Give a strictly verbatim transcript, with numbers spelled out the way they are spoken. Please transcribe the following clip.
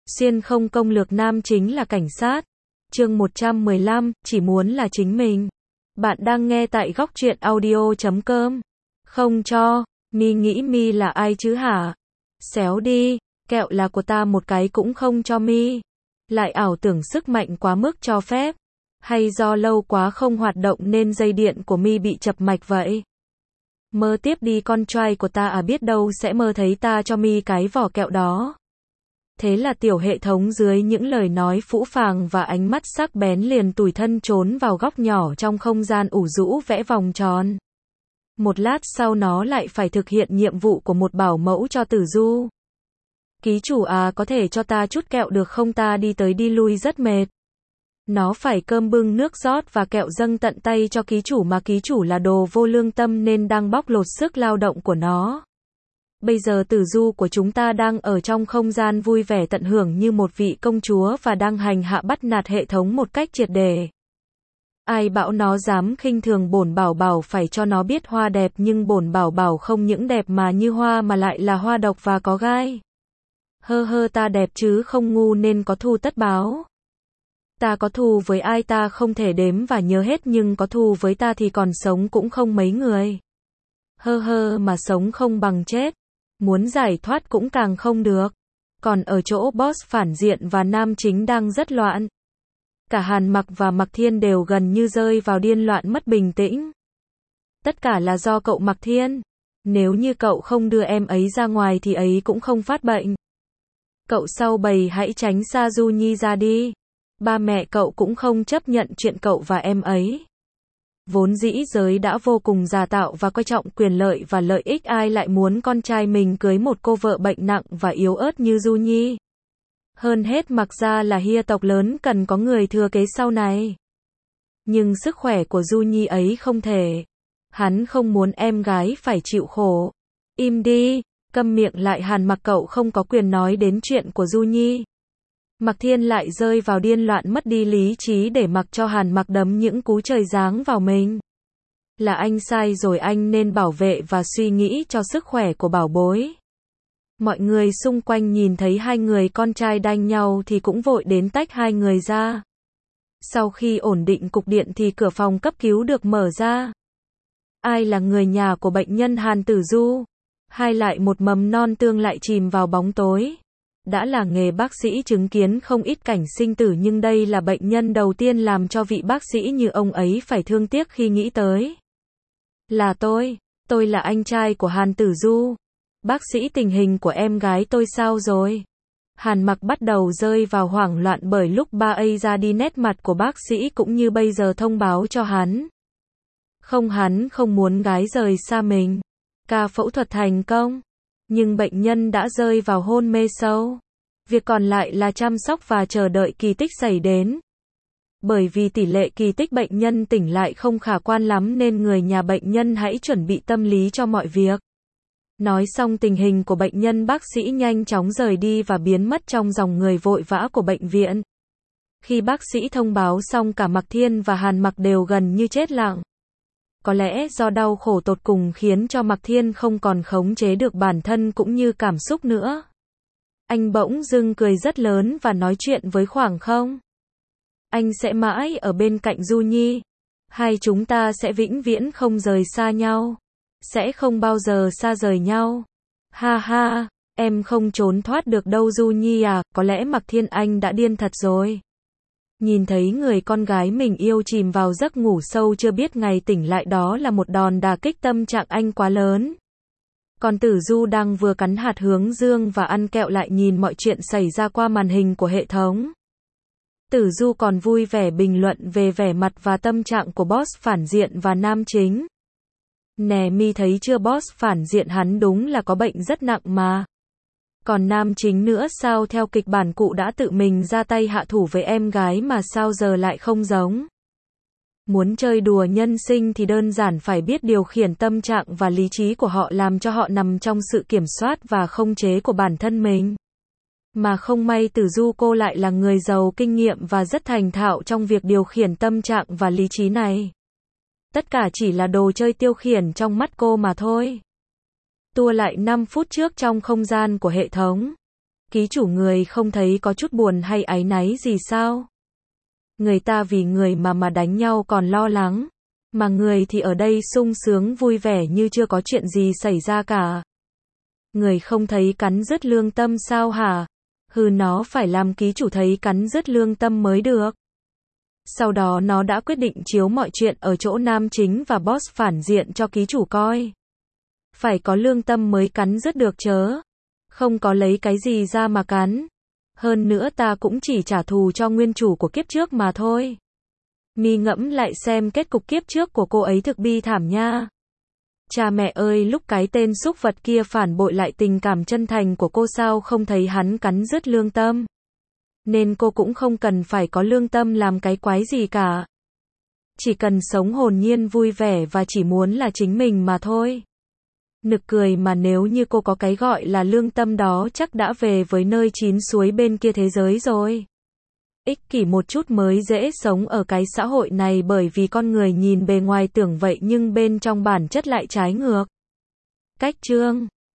Xuyên không công lược nam chính là cảnh sát. Chương một trăm mười lăm, chỉ muốn là chính mình. Bạn đang nghe tại góc truyện audio chấm com. Không cho, mi nghĩ mi là ai chứ hả? Xéo đi, kẹo là của ta một cái cũng không cho mi. Lại ảo tưởng sức mạnh quá mức cho phép. Hay do lâu quá không hoạt động nên dây điện của mi bị chập mạch vậy? Mơ tiếp đi con trai của ta à, biết đâu sẽ mơ thấy ta cho mi cái vỏ kẹo đó. Thế là tiểu hệ thống dưới những lời nói phũ phàng và ánh mắt sắc bén liền tủi thân trốn vào góc nhỏ trong không gian ủ rũ vẽ vòng tròn. Một lát sau nó lại phải thực hiện nhiệm vụ của một bảo mẫu cho Tử Du. Ký chủ à, có thể cho ta chút kẹo được không, ta đi tới đi lui rất mệt. Nó phải cơm bưng nước rót và kẹo dâng tận tay cho ký chủ mà ký chủ là đồ vô lương tâm nên đang bóc lột sức lao động của nó. Bây giờ Tử Du của chúng ta đang ở trong không gian vui vẻ tận hưởng như một vị công chúa và đang hành hạ bắt nạt hệ thống một cách triệt để. Ai bảo nó dám khinh thường bổn bảo bảo, phải cho nó biết hoa đẹp, nhưng bổn bảo bảo không những đẹp mà như hoa mà lại là hoa độc và có gai. Hơ hơ, ta đẹp chứ không ngu nên có thù tất báo. Ta có thù với ai ta không thể đếm và nhớ hết, nhưng có thù với ta thì còn sống cũng không mấy người. Hơ hơ, mà sống không bằng chết. Muốn giải thoát cũng càng không được. Còn ở chỗ boss phản diện và nam chính đang rất loạn. Cả Hàn Mặc và Mặc Thiên đều gần như rơi vào điên loạn mất bình tĩnh. Tất cả là do cậu Mặc Thiên. Nếu như cậu không đưa em ấy ra ngoài thì ấy cũng không phát bệnh. Cậu sau bầy hãy tránh xa Du Nhi ra đi. Ba mẹ cậu cũng không chấp nhận chuyện cậu và em ấy. Vốn dĩ giới đã vô cùng giả tạo và coi trọng quyền lợi và lợi ích, ai lại muốn con trai mình cưới một cô vợ bệnh nặng và yếu ớt như Du Nhi. Hơn hết Mặc gia là hia tộc lớn cần có người thừa kế sau này. Nhưng sức khỏe của Du Nhi ấy không thể. Hắn không muốn em gái phải chịu khổ. Im đi, câm miệng lại, Hàn Mặc, cậu không có quyền nói đến chuyện của Du Nhi. Mặc Thiên lại rơi vào điên loạn mất đi lý trí để mặc cho Hàn Mặc đấm những cú trời giáng vào mình. Là anh sai rồi, anh nên bảo vệ và suy nghĩ cho sức khỏe của bảo bối. Mọi người xung quanh nhìn thấy hai người con trai đanh nhau thì cũng vội đến tách hai người ra. Sau khi ổn định cục điện thì cửa phòng cấp cứu được mở ra. Ai là người nhà của bệnh nhân Hàn Tử Du? Hai lại một mầm non tương lại chìm vào bóng tối. Đã là nghề bác sĩ chứng kiến không ít cảnh sinh tử, nhưng đây là bệnh nhân đầu tiên làm cho vị bác sĩ như ông ấy phải thương tiếc khi nghĩ tới. Là tôi, tôi là anh trai của Hàn Tử Du. Bác sĩ, tình hình của em gái tôi sao rồi? Hàn Mặc bắt đầu rơi vào hoảng loạn bởi lúc ba ấy ra đi, nét mặt của bác sĩ cũng như bây giờ thông báo cho hắn. Không, hắn không muốn gái rời xa mình. Ca phẫu thuật thành công. Nhưng bệnh nhân đã rơi vào hôn mê sâu. Việc còn lại là chăm sóc và chờ đợi kỳ tích xảy đến. Bởi vì tỷ lệ kỳ tích bệnh nhân tỉnh lại không khả quan lắm nên người nhà bệnh nhân hãy chuẩn bị tâm lý cho mọi việc. Nói xong tình hình của bệnh nhân, bác sĩ nhanh chóng rời đi và biến mất trong dòng người vội vã của bệnh viện. Khi bác sĩ thông báo xong, cả Mặc Thiên và Hàn Mặc đều gần như chết lặng. Có lẽ do đau khổ tột cùng khiến cho Mặc Thiên không còn khống chế được bản thân cũng như cảm xúc nữa. Anh bỗng dưng cười rất lớn và nói chuyện với khoảng không. Anh sẽ mãi ở bên cạnh Du Nhi. Hai chúng ta sẽ vĩnh viễn không rời xa nhau. Sẽ không bao giờ xa rời nhau. Ha ha, em không trốn thoát được đâu Du Nhi à, có lẽ Mặc Thiên anh đã điên thật rồi. Nhìn thấy người con gái mình yêu chìm vào giấc ngủ sâu chưa biết ngày tỉnh lại, đó là một đòn đả kích tâm trạng anh quá lớn. Còn Tử Du đang vừa cắn hạt hướng dương và ăn kẹo lại nhìn mọi chuyện xảy ra qua màn hình của hệ thống. Tử Du còn vui vẻ bình luận về vẻ mặt và tâm trạng của boss phản diện và nam chính. Nè mi thấy chưa, boss phản diện hắn đúng là có bệnh rất nặng mà. Còn nam chính nữa sao, theo kịch bản cụ đã tự mình ra tay hạ thủ với em gái mà sao giờ lại không giống. Muốn chơi đùa nhân sinh thì đơn giản phải biết điều khiển tâm trạng và lý trí của họ, làm cho họ nằm trong sự kiểm soát và khống chế của bản thân mình. Mà không may Tử Du cô lại là người giàu kinh nghiệm và rất thành thạo trong việc điều khiển tâm trạng và lý trí này. Tất cả chỉ là đồ chơi tiêu khiển trong mắt cô mà thôi. Tua lại năm phút trước trong không gian của hệ thống. Ký chủ người không thấy có chút buồn hay áy náy gì sao? Người ta vì người mà mà đánh nhau còn lo lắng. Mà người thì ở đây sung sướng vui vẻ như chưa có chuyện gì xảy ra cả. Người không thấy cắn rứt lương tâm sao hả? Hừ, nó phải làm ký chủ thấy cắn rứt lương tâm mới được. Sau đó nó đã quyết định chiếu mọi chuyện ở chỗ nam chính và boss phản diện cho ký chủ coi. Phải có lương tâm mới cắn rứt được chớ. Không có lấy cái gì ra mà cắn. Hơn nữa ta cũng chỉ trả thù cho nguyên chủ của kiếp trước mà thôi. Mi ngẫm lại xem kết cục kiếp trước của cô ấy thực bi thảm nha. Cha mẹ ơi, lúc cái tên súc vật kia phản bội lại tình cảm chân thành của cô sao không thấy hắn cắn rứt lương tâm. Nên cô cũng không cần phải có lương tâm làm cái quái gì cả. Chỉ cần sống hồn nhiên vui vẻ và chỉ muốn là chính mình mà thôi. Nực cười mà nếu như cô có cái gọi là lương tâm đó chắc đã về với nơi chín suối bên kia thế giới rồi. Ích kỷ một chút mới dễ sống ở cái xã hội này bởi vì con người nhìn bề ngoài tưởng vậy nhưng bên trong bản chất lại trái ngược. Cách chương